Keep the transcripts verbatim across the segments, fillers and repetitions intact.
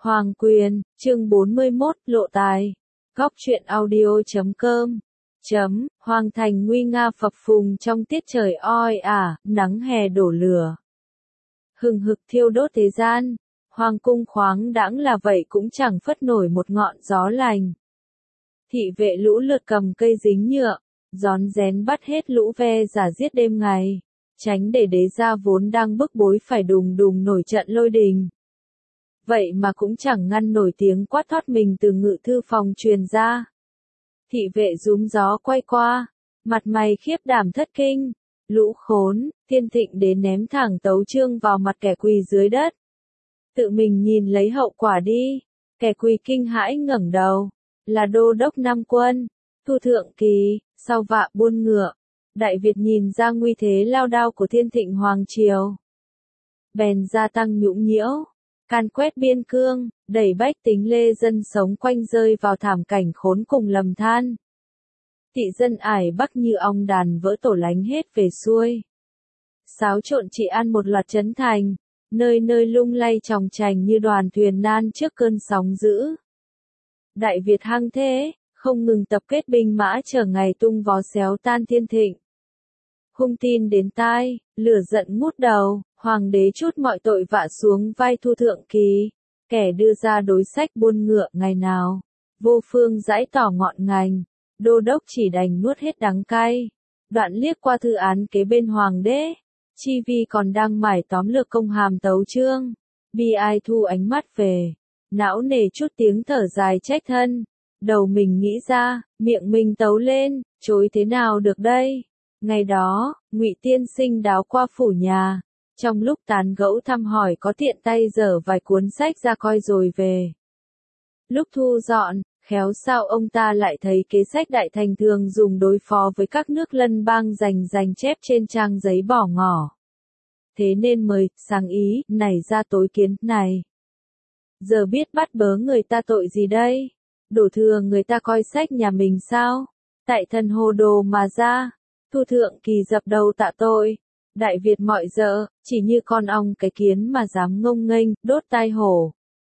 Hoàng Quyền, chương bốn mươi mốt, lộ tài. Góc truyện audio chấm com. Chấm, Hoàng thành nguy nga phập phùng trong tiết trời oi ả, nắng hè đổ lửa. Hừng hực thiêu đốt thế gian, hoàng cung khoáng đãng là vậy cũng chẳng phất nổi một ngọn gió lành. Thị vệ lũ lượt cầm cây dính nhựa, rón rén bắt hết lũ ve giả giết đêm ngày, tránh để đế gia vốn đang bức bối phải đùng đùng nổi trận lôi đình. Vậy mà cũng chẳng ngăn nổi tiếng quát thoát mình từ ngự thư phòng truyền ra. Thị vệ rúm gió quay qua, mặt mày khiếp đảm thất kinh, lũ khốn, Thiên Thịnh đế ném thẳng tấu chương vào mặt kẻ quỳ dưới đất. Tự mình nhìn lấy hậu quả đi, kẻ quỳ kinh hãi ngẩng đầu, là đô đốc Nam quân, Thu Thượng Kỳ, sau vạ buôn ngựa. Đại Việt nhìn ra nguy thế lao đao của Thiên Thịnh Hoàng Triều. Bèn gia tăng nhũng nhiễu, can quét biên cương, đẩy bách tính lê dân sống quanh rơi vào thảm cảnh khốn cùng lầm than. Thị dân ải bắc như ong đàn vỡ tổ lánh hết về xuôi. Xáo trộn trị an một loạt trấn thành, nơi nơi lung lay chòng chành như đoàn thuyền nan trước cơn sóng dữ. Đại Việt hăng thế, không ngừng tập kết binh mã chờ ngày tung vó xéo tan Thiên Thịnh. Hung tin đến tai, lửa giận ngút đầu, hoàng đế trút mọi tội vạ xuống vai Thu Thượng Kỳ, kẻ đưa ra đối sách buôn ngựa ngày nào. Vô phương giải tỏ ngọn ngành, đô đốc chỉ đành nuốt hết đắng cay. Đoạn liếc qua thư án kế bên hoàng đế, chi vi còn đang mải tóm lược công hàm tấu chương. Bi ai thu ánh mắt về, não nề chút tiếng thở dài trách thân. Đầu mình nghĩ ra, miệng mình tấu lên, chối thế nào được đây. Ngày đó, Ngụy tiên sinh đáo qua phủ nhà, trong lúc tán gẫu thăm hỏi có tiện tay dở vài cuốn sách ra coi rồi về. Lúc thu dọn, khéo sao ông ta lại thấy kế sách đại thành thường dùng đối phó với các nước lân bang dành dành chép trên trang giấy bỏ ngỏ. Thế nên mời, sáng ý, nảy ra tối kiến, này. Giờ biết bắt bớ người ta tội gì đây? Đổ thừa người ta coi sách nhà mình sao? Tại thần hồ đồ mà ra. Thu Thượng Kỳ dập đầu tạ tội. Đại Việt mọi dợ, chỉ như con ong cái kiến mà dám ngông nghênh, đốt tai hổ.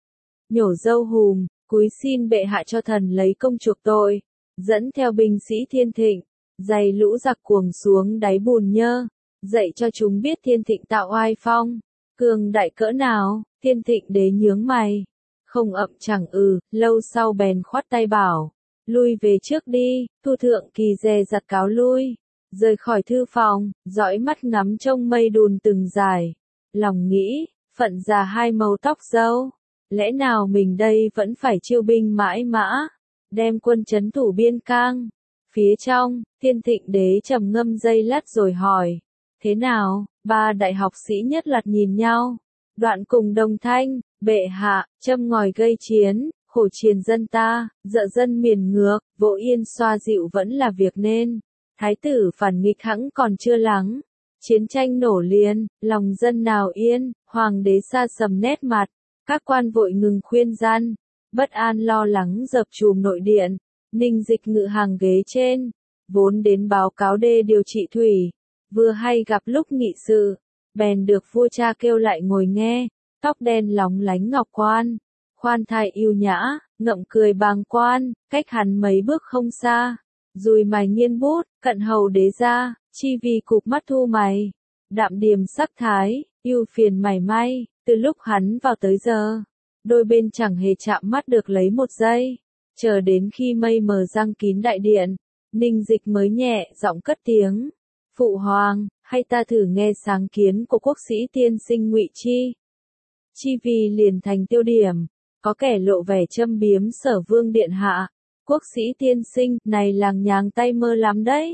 Nhổ dâu hùm, cúi xin bệ hạ cho thần lấy công chuộc tội. Dẫn theo binh sĩ Thiên Thịnh, giày lũ giặc cuồng xuống đáy bùn nhơ. Dạy cho chúng biết Thiên Thịnh tạo oai phong. Cường đại cỡ nào, Thiên Thịnh đế nhướng mày. Không ậm chẳng ừ, lâu sau bèn khoát tay bảo. Lui về trước đi, Thu Thượng Kỳ dè dặt cáo lui. Rời khỏi thư phòng, dõi mắt ngắm trông mây đùn từng dài. Lòng nghĩ, phận già hai màu tóc râu. Lẽ nào mình đây vẫn phải chiêu binh mãi mã, đem quân trấn thủ biên cang. Phía trong, Thiên Thịnh đế trầm ngâm giây lát rồi hỏi. Thế nào, ba đại học sĩ nhất loạt nhìn nhau. Đoạn cùng đồng thanh, bệ hạ, châm ngòi gây chiến, khổ triền dân ta, dợ dân miền ngược, vỗ yên xoa dịu vẫn là việc nên. Thái tử phản nghịch hẵng còn chưa lắng. Chiến tranh nổ liền, lòng dân nào yên, hoàng đế sa sầm nét mặt. Các quan vội ngừng khuyên gian. Bất an lo lắng dập trùm nội điện. Ninh Dịch ngự hàng ghế trên. Vốn đến báo cáo đê điều trị thủy. Vừa hay gặp lúc nghị sự. Bèn được vua cha kêu lại ngồi nghe. Tóc đen lóng lánh ngọc quan. Khoan thai yêu nhã, ngậm cười bàng quan. Cách hắn mấy bước không xa. Dùi mày nghiên bút, cận hầu đế gia, chi vì cụp mắt thu mày. Đạm điềm sắc thái, yêu phiền mảy may, từ lúc hắn vào tới giờ. Đôi bên chẳng hề chạm mắt được lấy một giây. Chờ đến khi mây mờ giăng kín đại điện, Ninh Dịch mới nhẹ giọng cất tiếng. Phụ hoàng, hay ta thử nghe sáng kiến của quốc sĩ tiên sinh Ngụy Chi. Chi vì liền thành tiêu điểm, có kẻ lộ vẻ châm biếm Sở Vương điện hạ. Quốc sĩ tiên sinh, này làng nhàng tay mơ lắm đấy.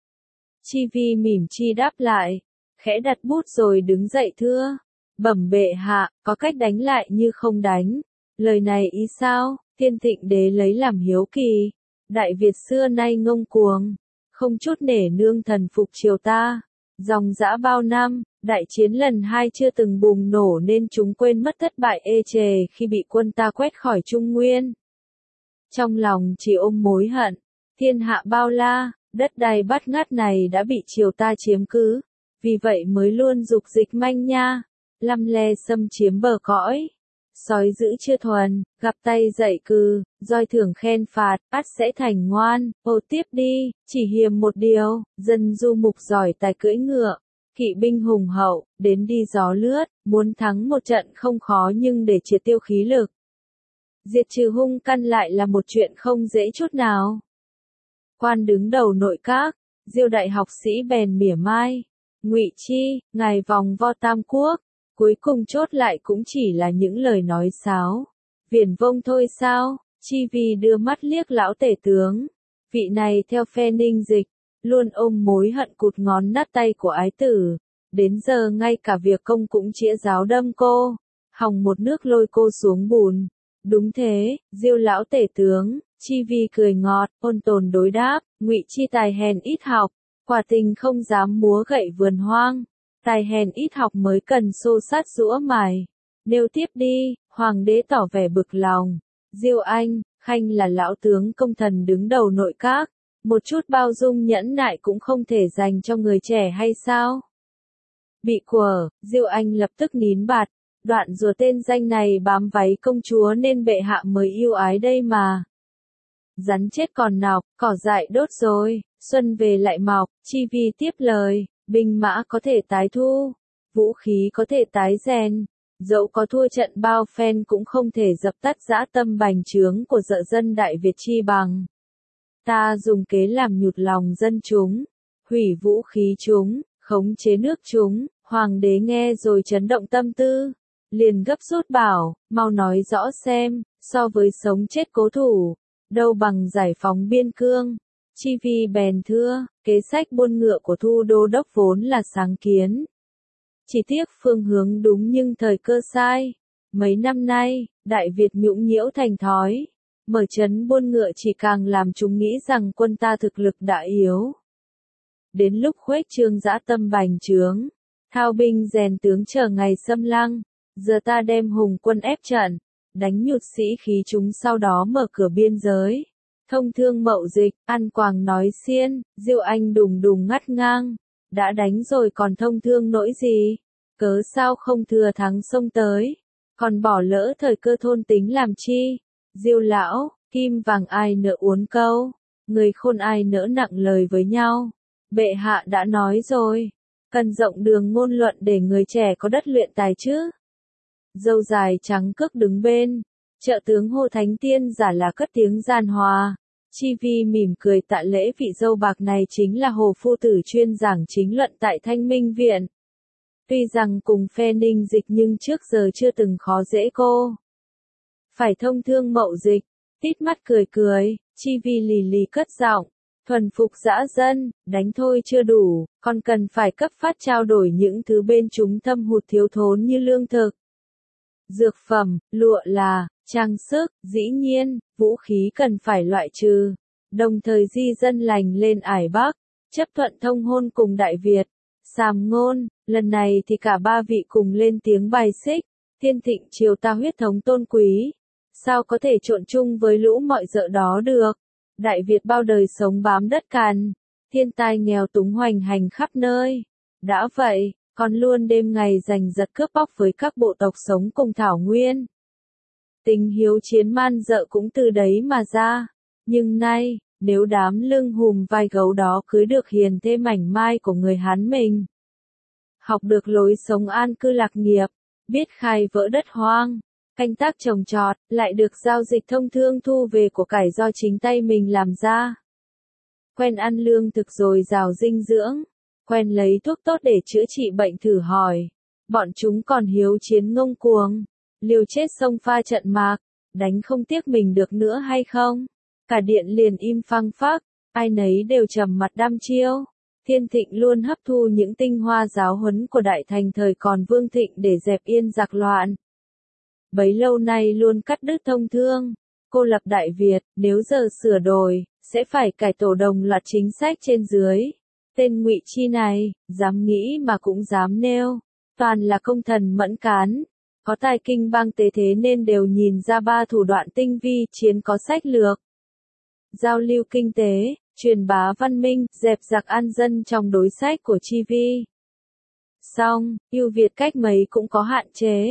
Chi vi mỉm chi đáp lại, khẽ đặt bút rồi đứng dậy thưa. Bẩm bệ hạ, có cách đánh lại như không đánh. Lời này ý sao? Thiên Thịnh đế lấy làm hiếu kỳ. Đại Việt xưa nay ngông cuồng, không chút nể nương thần phục triều ta. Dòng dã bao năm, đại chiến lần hai chưa từng bùng nổ nên chúng quên mất thất bại ê chề khi bị quân ta quét khỏi Trung Nguyên. Trong lòng chỉ ôm mối hận, thiên hạ bao la, đất đai bát ngát này đã bị triều ta chiếm cứ, vì vậy mới luôn dục dịch manh nha, lăm le xâm chiếm bờ cõi. Sói dữ chưa thuần, gặp tay dạy cừ, roi thưởng khen phạt, ắt sẽ thành ngoan, ô tiếp đi, chỉ hiềm một điều, dân du mục giỏi tài cưỡi ngựa, kỵ binh hùng hậu, đến đi gió lướt, muốn thắng một trận không khó nhưng để triệt tiêu khí lực. Diệt trừ hung căn lại là một chuyện không dễ chút nào. Quan đứng đầu nội các, Diêu đại học sĩ bèn mỉa mai, Ngụy Chi, ngài vòng vo tam quốc, cuối cùng chốt lại cũng chỉ là những lời nói sáo, viển vông thôi sao? Chi Vi đưa mắt liếc lão tể tướng, vị này theo phe Ninh Dịch, luôn ôm mối hận cụt ngón nát tay của ái tử, đến giờ ngay cả việc công cũng chĩa giáo đâm cô, hòng một nước lôi cô xuống bùn. Đúng thế, Diêu lão tể tướng, Chi Vi cười ngọt, ôn tồn đối đáp, Ngụy Chi tài hèn ít học, quả tình không dám múa gậy vườn hoang, tài hèn ít học mới cần xô sát giũa mài. Nêu tiếp đi, hoàng đế tỏ vẻ bực lòng, Diêu anh, khanh là lão tướng công thần đứng đầu nội các, một chút bao dung nhẫn nại cũng không thể dành cho người trẻ hay sao? Bị quở, Diêu anh lập tức nín bạt, đoạn rùa tên danh này bám váy công chúa nên bệ hạ mới yêu ái đây mà. Rắn chết còn nọc, cỏ dại đốt rồi, xuân về lại mọc, Chi Vi tiếp lời, binh mã có thể tái thu, vũ khí có thể tái rèn, dẫu có thua trận bao phen cũng không thể dập tắt dã tâm bành trướng của dợ dân Đại Việt chi bằng. Ta dùng kế làm nhụt lòng dân chúng, hủy vũ khí chúng, khống chế nước chúng, hoàng đế nghe rồi chấn động tâm tư, liền gấp rút bảo, mau nói rõ xem, so với sống chết cố thủ, đâu bằng giải phóng biên cương. Chi Vi bèn thưa, kế sách buôn ngựa của Thu đô đốc vốn là sáng kiến. Chỉ tiếc phương hướng đúng nhưng thời cơ sai. Mấy năm nay, Đại Việt nhũng nhiễu thành thói. Mở trấn buôn ngựa chỉ càng làm chúng nghĩ rằng quân ta thực lực đã yếu. Đến lúc khuếch trương dã tâm bành trướng, thao binh rèn tướng chờ ngày xâm lăng, giờ ta đem hùng quân ép trận, đánh nhụt sĩ khí chúng sau đó mở cửa biên giới. Thông thương mậu dịch, ăn quàng nói xiên, Diêu anh đùng đùng ngắt ngang, đã đánh rồi còn thông thương nỗi gì, cớ sao không thừa thắng xông tới, còn bỏ lỡ thời cơ thôn tính làm chi. Diêu lão, kim vàng ai nỡ uốn câu, người khôn ai nỡ nặng lời với nhau, bệ hạ đã nói rồi, cần rộng đường ngôn luận để người trẻ có đất luyện tài chứ. Dâu dài trắng cước đứng bên, trợ tướng Hồ Thánh Tiên giả là cất tiếng giàn hòa. Chi Vi mỉm cười tạ lễ, vị dâu bạc này chính là Hồ phu tử chuyên giảng chính luận tại Thanh Minh Viện. Tuy rằng cùng phe Ninh Dịch nhưng trước giờ chưa từng khó dễ cô. Phải thông thương mậu dịch, tít mắt cười cười, Chi Vi lì lì cất giọng, thuần phục dã dân, đánh thôi chưa đủ, còn cần phải cấp phát trao đổi những thứ bên chúng thâm hụt thiếu thốn như lương thực, dược phẩm, lụa là, trang sức, dĩ nhiên, vũ khí cần phải loại trừ, đồng thời di dân lành lên ải Bắc, chấp thuận thông hôn cùng Đại Việt. Sàm Ngôn, lần này thì cả ba vị cùng lên tiếng bài xích, thiên thịnh triều ta huyết thống tôn quý, sao có thể trộn chung với lũ mọi dợ đó được. Đại Việt bao đời sống bám đất cằn, thiên tai nghèo túng hoành hành khắp nơi. Đã vậy, còn luôn đêm ngày giành giật cướp bóc với các bộ tộc sống cùng thảo nguyên. Tình hiếu chiến man dợ cũng từ đấy mà ra. Nhưng nay, nếu đám lưng hùm vai gấu đó cưới được hiền thê mảnh mai của người Hán mình, học được lối sống an cư lạc nghiệp, biết khai vỡ đất hoang, canh tác trồng trọt, lại được giao dịch thông thương thu về của cải do chính tay mình làm ra. Quen ăn lương thực dồi dào dinh dưỡng, quen lấy thuốc tốt để chữa trị bệnh thử hỏi. Bọn chúng còn hiếu chiến ngông cuồng, liều chết sông pha trận mạc, đánh không tiếc mình được nữa hay không? Cả điện liền im phăng phắc, ai nấy đều trầm mặt đăm chiêu. Thiên Thịnh luôn hấp thu những tinh hoa giáo huấn của Đại Thành thời còn Vương Thịnh để dẹp yên giặc loạn. Bấy lâu nay luôn cắt đứt thông thương, cô lập Đại Việt, nếu giờ sửa đổi, sẽ phải cải tổ đồng loạt chính sách trên dưới. Tên Ngụy Chi này, dám nghĩ mà cũng dám nêu, toàn là công thần mẫn cán, có tài kinh bang tế thế nên đều nhìn ra ba thủ đoạn tinh vi, chiến có sách lược, giao lưu kinh tế, truyền bá văn minh, dẹp giặc an dân trong đối sách của Chi Vi. Song, ưu việt cách mấy cũng có hạn chế.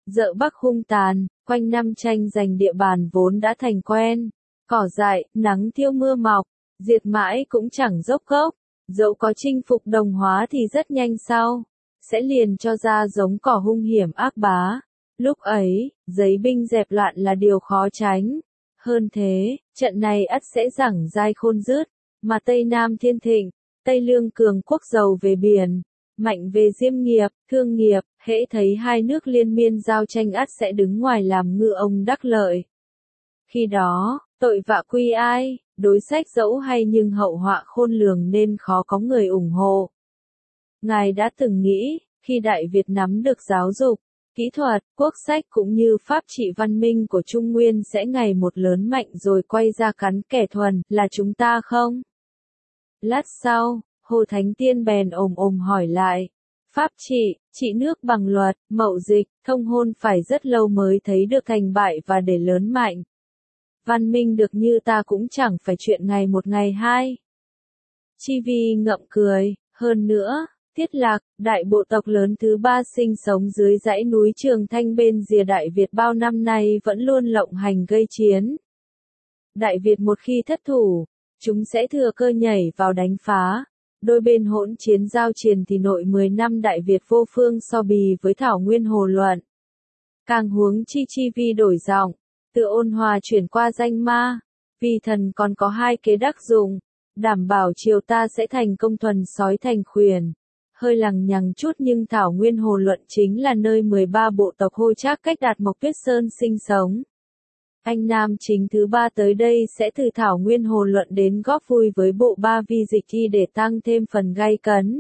Dợ Bắc hung tàn, quanh năm tranh giành địa bàn vốn đã thành quen. Cỏ dại, nắng thiêu mưa mọc, diệt mãi cũng chẳng dốc gốc. Dẫu có chinh phục đồng hóa thì rất nhanh sau, sẽ liền cho ra giống cỏ hung hiểm ác bá. Lúc ấy, giấy binh dẹp loạn là điều khó tránh. Hơn thế, trận này ắt sẽ giảng dai khôn dứt, mà Tây Nam thiên thịnh, Tây Lương cường quốc giàu về biển, mạnh về diêm nghiệp, thương nghiệp, hễ thấy hai nước liên miên giao tranh ắt sẽ đứng ngoài làm ngư ông đắc lợi. Khi đó, tội vạ quy ai, đối sách dẫu hay nhưng hậu họa khôn lường nên khó có người ủng hộ. Ngài đã từng nghĩ, khi Đại Việt nắm được giáo dục, kỹ thuật, quốc sách cũng như pháp trị văn minh của Trung Nguyên sẽ ngày một lớn mạnh rồi quay ra cắn kẻ thuần, là chúng ta không? Lát sau, Hồ Thánh Tiên bèn ồm ồm hỏi lại. Pháp trị, trị nước bằng luật, mậu dịch, thông hôn phải rất lâu mới thấy được thành bại và để lớn mạnh. Văn minh được như ta cũng chẳng phải chuyện ngày một ngày hai. Chi Vi ngậm cười, hơn nữa, Tiết Lạc, đại bộ tộc lớn thứ ba sinh sống dưới dãy núi Trường Thanh bên rìa Đại Việt bao năm nay vẫn luôn lộng hành gây chiến. Đại Việt một khi thất thủ, chúng sẽ thừa cơ nhảy vào đánh phá. Đôi bên hỗn chiến giao triền thì nội mười năm Đại Việt vô phương so bì với Thảo Nguyên Hồ Luận. Càng huống chi Chi Vi đổi giọng, từ ôn hòa chuyển qua danh ma, vì thần còn có hai kế đắc dụng, đảm bảo triều ta sẽ thành công thuần sói thành khuyển. Hơi lằng nhằng chút nhưng Thảo Nguyên Hồ Luận chính là nơi mười ba bộ tộc Hô Trác cách Đạt Mộc Tuyết Sơn sinh sống. Anh Nam Chính thứ ba tới đây sẽ từ Thảo Nguyên Hồ Luận đến góp vui với bộ ba vi dịch thi để tăng thêm phần gay cấn.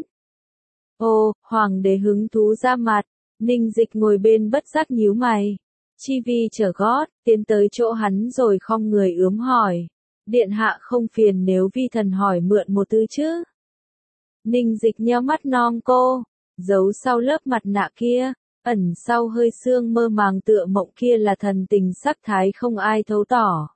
Ô, Hoàng đế hứng thú ra mặt, Ninh Dịch ngồi bên bất giác nhíu mày. Chi Vi trở gót, tiến tới chỗ hắn rồi khom người ướm hỏi. Điện hạ không phiền nếu vi thần hỏi mượn một thứ chứ? Ninh Dịch nheo mắt non cô, giấu sau lớp mặt nạ kia, ẩn sau hơi sương mơ màng tựa mộng kia là thần tình sắc thái không ai thấu tỏ.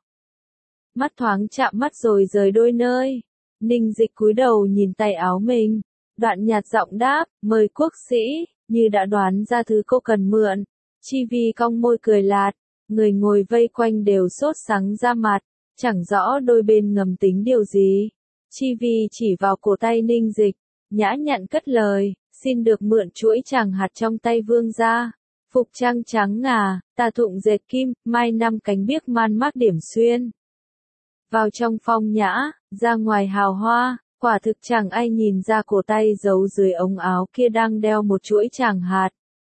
Mắt thoáng chạm mắt rồi rời đôi nơi. Ninh Dịch cúi đầu nhìn tay áo mình, đoạn nhạt giọng đáp, mời quốc sĩ, như đã đoán ra thứ cô cần mượn. Chi Vi cong môi cười lạt, người ngồi vây quanh đều sốt sắng ra mặt, chẳng rõ đôi bên ngầm tính điều gì. Chi Vi chỉ vào cổ tay Ninh Dịch, nhã nhặn cất lời, xin được mượn chuỗi tràng hạt trong tay vương gia. Phục trang trắng ngà, tà thụng dệt kim, mai năm cánh biếc man mác điểm xuyên. Vào trong phong nhã, ra ngoài hào hoa, quả thực chẳng ai nhìn ra cổ tay giấu dưới ống áo kia đang đeo một chuỗi tràng hạt.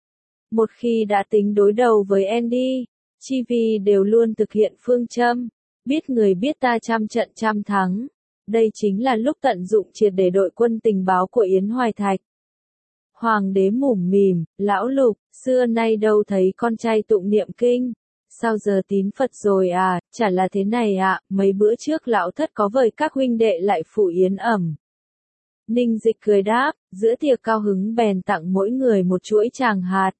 Một khi đã tính đối đầu với Andy, Chi Vi đều luôn thực hiện phương châm, biết người biết ta trăm trận trăm thắng. Đây chính là lúc tận dụng triệt để đội quân tình báo của Yến Hoài Thạch. Hoàng đế mủm mỉm, lão Lục, xưa nay đâu thấy con trai tụng niệm kinh. Sao giờ tín Phật rồi à, chả là thế này ạ, à, mấy bữa trước lão thất có vời các huynh đệ lại phụ yến ẩm. Ninh Dịch cười đáp, giữa tiệc cao hứng bèn tặng mỗi người một chuỗi tràng hạt.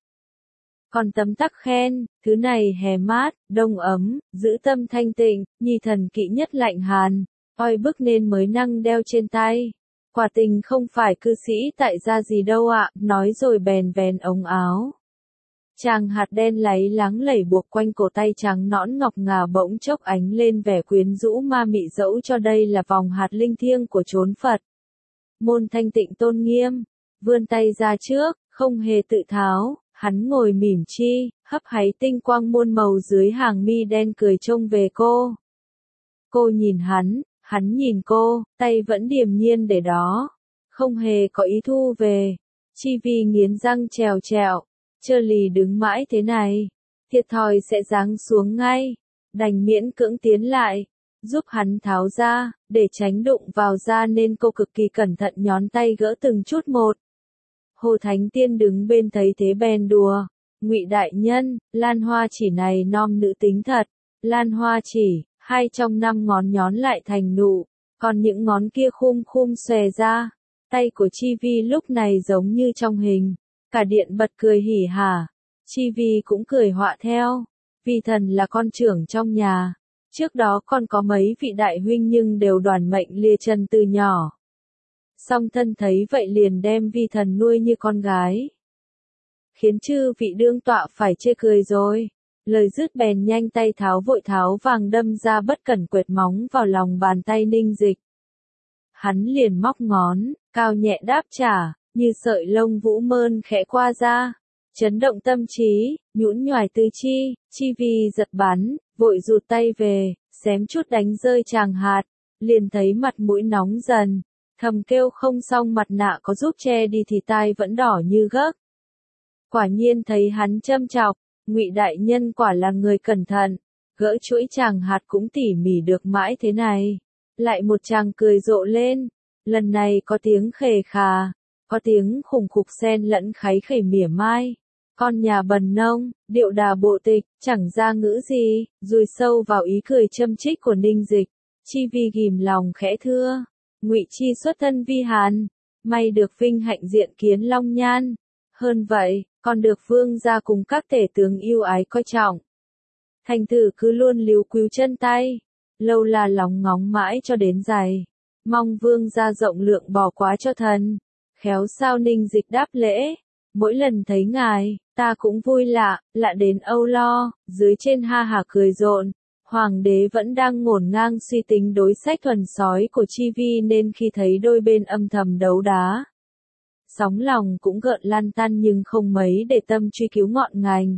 Còn tấm tắc khen, thứ này hè mát, đông ấm, giữ tâm thanh tịnh, nhi thần kỵ nhất lạnh hàn, oi bức nên mới năng đeo trên tay. Quả tình không phải cư sĩ tại gia gì đâu ạ, à, nói rồi bèn vén ống áo. Tràng hạt đen láy láng lẩy buộc quanh cổ tay trắng nõn ngọc ngà bỗng chốc ánh lên vẻ quyến rũ ma mị dẫu cho đây là vòng hạt linh thiêng của chốn Phật. Môn thanh tịnh tôn nghiêm, vươn tay ra trước, không hề tự tháo, hắn ngồi mỉm chi, hấp háy tinh quang muôn màu dưới hàng mi đen cười trông về cô. Cô nhìn hắn, hắn nhìn cô, tay vẫn điềm nhiên để đó, không hề có ý thu về. Chi Vi nghiến răng trèo trẹo, chơ lì đứng mãi thế này, thiệt thòi sẽ giáng xuống ngay, đành miễn cưỡng tiến lại, giúp hắn tháo ra, để tránh đụng vào da nên cô cực kỳ cẩn thận nhón tay gỡ từng chút một. Hồ Thánh Tiên đứng bên thấy thế bèn đùa, Ngụy đại nhân, lan hoa chỉ này nom nữ tính thật, lan hoa chỉ, hai trong năm ngón nhón lại thành nụ, còn những ngón kia khum khum xòe ra. Tay của Chi Vi lúc này giống như trong hình, cả điện bật cười hỉ hả. Chi Vi cũng cười họa theo, vì thần là con trưởng trong nhà, trước đó con có mấy vị đại huynh nhưng đều đoàn mệnh lìa chân từ nhỏ. Song thân thấy vậy liền đem vi thần nuôi như con gái. khiến chư vị đương tọa phải chê cười rồi. Lời dứt bèn nhanh tay tháo vội tháo vàng đâm ra bất cẩn quệt móng vào lòng bàn tay Ninh Dịch. Hắn liền móc ngón, cao nhẹ đáp trả, như sợi lông vũ mơn khẽ qua ra. Chấn động tâm trí, nhũn nhoài tứ chi, chi vi giật bắn, vội rụt tay về, xém chút đánh rơi tràng hạt, liền thấy mặt mũi nóng dần, thầm kêu không xong mặt nạ có giúp che đi thì tai vẫn đỏ như gấc. Quả nhiên thấy hắn châm chọc, Ngụy đại nhân quả là người cẩn thận, gỡ chuỗi tràng hạt cũng tỉ mỉ được mãi thế này. Lại một chàng cười rộ lên, lần này có tiếng khề khà, có tiếng khủng khục xen lẫn kháy khẩy mỉa mai. Con nhà bần nông, điệu đà bộ tịch, chẳng ra ngữ gì, rùi sâu vào ý cười châm chích của Ninh Dịch. Chi vi ghìm lòng khẽ thưa, Ngụy chi xuất thân vi hàn, may được vinh hạnh diện kiến long nhan. Hơn vậy, còn được vương gia cùng các tể tướng yêu ái coi trọng. Thành thử cứ luôn líu quíu chân tay, lâu là lóng ngóng mãi cho đến giày. Mong vương gia rộng lượng bỏ quá cho thần. Khéo sao Ninh Dịch đáp lễ, mỗi lần thấy ngài, ta cũng vui lạ, lạ đến âu lo, dưới trên ha hả cười rộn. Hoàng đế vẫn đang ngổn ngang suy tính đối sách thuần sói của Chi vi nên khi thấy đôi bên âm thầm đấu đá, sóng lòng cũng gợn lan tăn nhưng không mấy để tâm truy cứu ngọn ngành.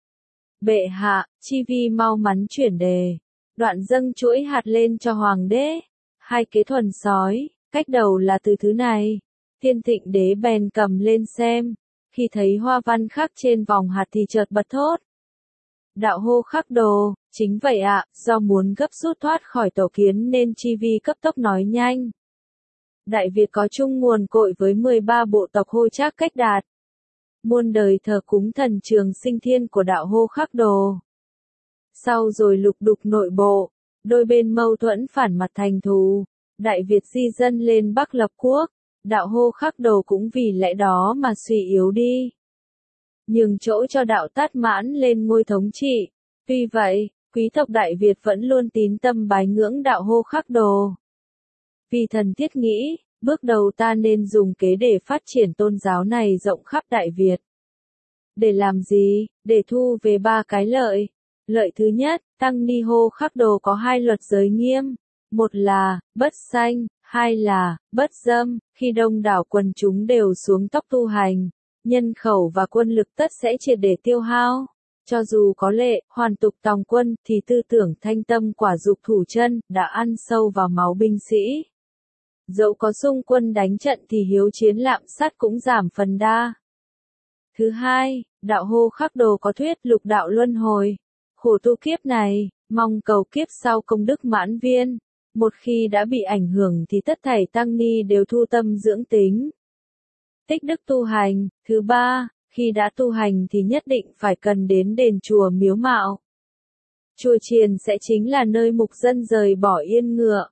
Bệ hạ, Chi vi mau mắn chuyển đề, đoạn dâng chuỗi hạt lên cho hoàng đế. Hai kế thuần sói, cách đầu là từ thứ này. Thiên Thịnh đế bèn cầm lên xem, khi thấy hoa văn khắc trên vòng hạt thì chợt bật thốt. Đạo hô khắc đồ, chính vậy ạ, do muốn gấp rút thoát khỏi tổ kiến nên Chi vi cấp tốc nói nhanh. Đại Việt có chung nguồn cội với mười ba bộ tộc hô trác cách đạt. Muôn đời thờ cúng thần trường sinh thiên của đạo hô khắc đồ. Sau rồi lục đục nội bộ, đôi bên mâu thuẫn phản mặt thành thù, Đại Việt di dân lên Bắc lập quốc, đạo hô khắc đồ cũng vì lẽ đó mà suy yếu đi. Nhường chỗ cho đạo Tát Mãn lên ngôi thống trị. Tuy vậy, quý tộc Đại Việt vẫn luôn tín tâm bái ngưỡng đạo hô khắc đồ. Vì thần thiết nghĩ, bước đầu ta nên dùng kế để phát triển tôn giáo này rộng khắp Đại Việt. Để làm gì? Để thu về ba cái lợi. Lợi thứ nhất, Tăng Ni hô khắc đồ có hai luật giới nghiêm. Một là, bất sanh, hai là, bất dâm. Khi đông đảo quần chúng đều xuống tóc tu hành, nhân khẩu và quân lực tất sẽ triệt để tiêu hao. Cho dù có lệ, hoàn tục tòng quân, thì tư tưởng thanh tâm quả dục thủ chân, đã ăn sâu vào máu binh sĩ. Dẫu có xung quân đánh trận thì hiếu chiến lạm sát cũng giảm phần đa. Thứ hai, đạo hô khắc đồ có thuyết lục đạo luân hồi. Khổ tu kiếp này, mong cầu kiếp sau công đức mãn viên. Một khi đã bị ảnh hưởng thì tất thảy tăng ni đều thu tâm dưỡng tính. Tích đức tu hành. Thứ ba, khi đã tu hành thì nhất định phải cần đến đền chùa miếu mạo. Chùa chiền sẽ chính là nơi mục dân rời bỏ yên ngựa,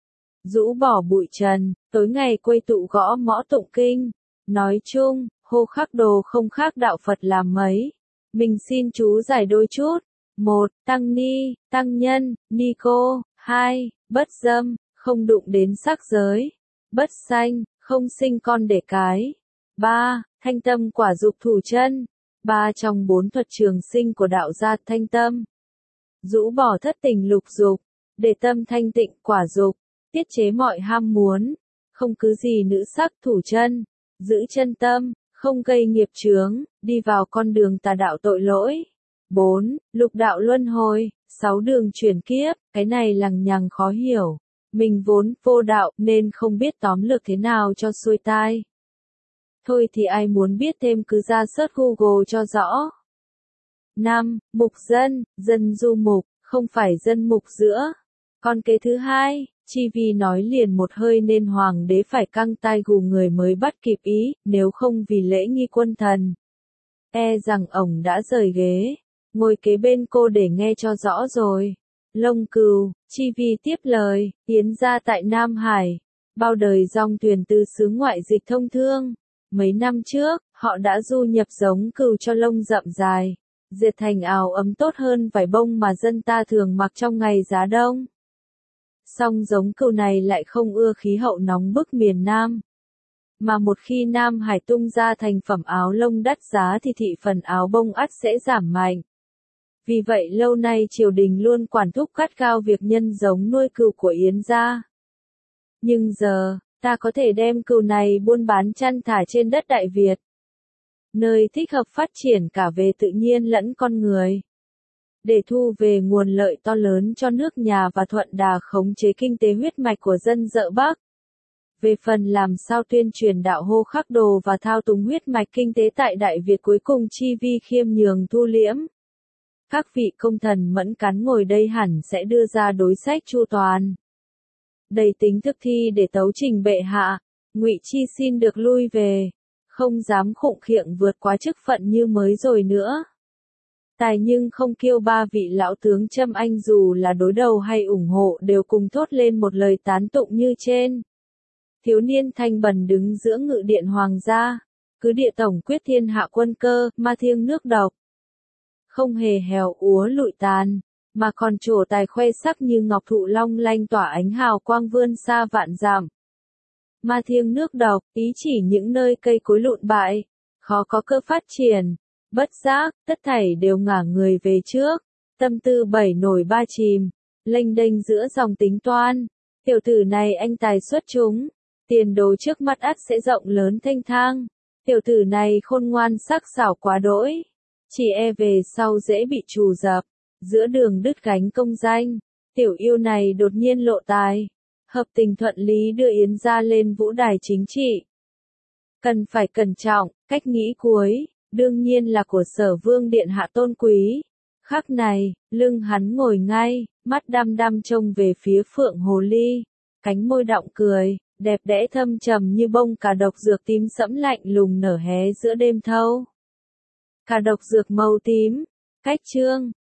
rũ bỏ bụi trần, tối ngày quây tụ gõ mõ tụng kinh. Nói chung, hô khắc đồ không khác đạo Phật làm mấy. Mình xin chú giải đôi chút. Một, tăng ni, tăng nhân, ni cô. Hai, bất dâm, không đụng đến sắc giới. Bất sanh, không sinh con đẻ cái. Ba, thanh tâm quả dục thủ chân. Ba trong bốn thuật trường sinh của đạo gia thanh tâm. Rũ bỏ thất tình lục dục, để tâm thanh tịnh quả dục, tiết chế mọi ham muốn, không cứ gì nữ sắc thủ chân, giữ chân tâm, không gây nghiệp chướng, đi vào con đường tà đạo tội lỗi. Bốn, lục đạo luân hồi, sáu đường chuyển kiếp, cái này lằng nhằng khó hiểu. Mình vốn vô đạo nên không biết tóm lược thế nào cho xuôi tai. Thôi thì ai muốn biết thêm cứ ra search Google cho rõ. Năm, mục dân, dân du mục, không phải dân mục giữa. Còn kế thứ hai, Chi vi nói liền một hơi nên hoàng đế phải căng tai gù người mới bắt kịp ý, nếu không vì lễ nghi quân thần. E rằng ổng đã rời ghế, ngồi kế bên cô để nghe cho rõ rồi. Lông Cừu, Chi vi tiếp lời, tiến ra tại Nam Hải, bao đời dòng thuyền từ xứ ngoại dịch thông thương. Mấy năm trước, họ đã du nhập giống cừu cho lông rậm dài, dệt thành áo ấm tốt hơn vải bông mà dân ta thường mặc trong ngày giá đông. Song giống cừu này lại không ưa khí hậu nóng bức miền Nam. Mà một khi Nam Hải tung ra thành phẩm áo lông đắt giá thì thị phần áo bông ắt sẽ giảm mạnh. Vì vậy lâu nay triều đình luôn quản thúc gắt gao việc nhân giống nuôi cừu của Yến gia. Nhưng giờ, ta có thể đem cừu này buôn bán chăn thả trên đất Đại Việt, nơi thích hợp phát triển cả về tự nhiên lẫn con người, để thu về nguồn lợi to lớn cho nước nhà và thuận đà khống chế kinh tế huyết mạch của dân Dợ Bắc. Về phần làm sao tuyên truyền đạo hô khắc đồ và thao túng huyết mạch kinh tế tại Đại Việt cuối cùng chi vi khiêm nhường thu liễm. Các vị công thần mẫn cán ngồi đây hẳn sẽ đưa ra đối sách chu toàn, đầy tính thực thi để tấu trình bệ hạ. Ngụy Chi xin được lui về, không dám khụng khiệng vượt quá chức phận như mới rồi nữa. Tài nhưng không kiêu ba vị lão tướng Trâm Anh dù là đối đầu hay ủng hộ đều cùng thốt lên một lời tán tụng như trên. Thiếu niên thanh bần đứng giữa ngự điện hoàng gia, cứ địa tổng quyết thiên hạ quân cơ, ma thiêng nước độc. Không hề hèo úa lụi tàn, mà còn trổ tài khoe sắc như ngọc thụ long lanh tỏa ánh hào quang vươn xa vạn dặm. Ma thiêng nước độc, ý chỉ những nơi cây cối lụn bại, khó có cơ phát triển. Bất giác, tất thảy đều ngả người về trước, tâm tư bảy nổi ba chìm, lênh đênh giữa dòng tính toán. Tiểu tử này anh tài xuất chúng, tiền đồ trước mắt ắt sẽ rộng lớn thênh thang. Tiểu tử này khôn ngoan sắc sảo quá đỗi, chỉ e về sau dễ bị trù dập, giữa đường đứt gánh công danh. Tiểu yêu này đột nhiên lộ tài, hợp tình thuận lý đưa Yến gia lên vũ đài chính trị. Cần phải cẩn trọng, cách nghĩ cuối, đương nhiên là của Sở Vương điện hạ tôn quý. Khắc này, lưng hắn ngồi ngay, mắt đăm đăm trông về phía Phượng Hồ Ly, cánh môi đọng cười, đẹp đẽ thâm trầm như bông cà độc dược tím sẫm lạnh lùng nở hé giữa đêm thâu. Cà độc dược màu tím, cách chương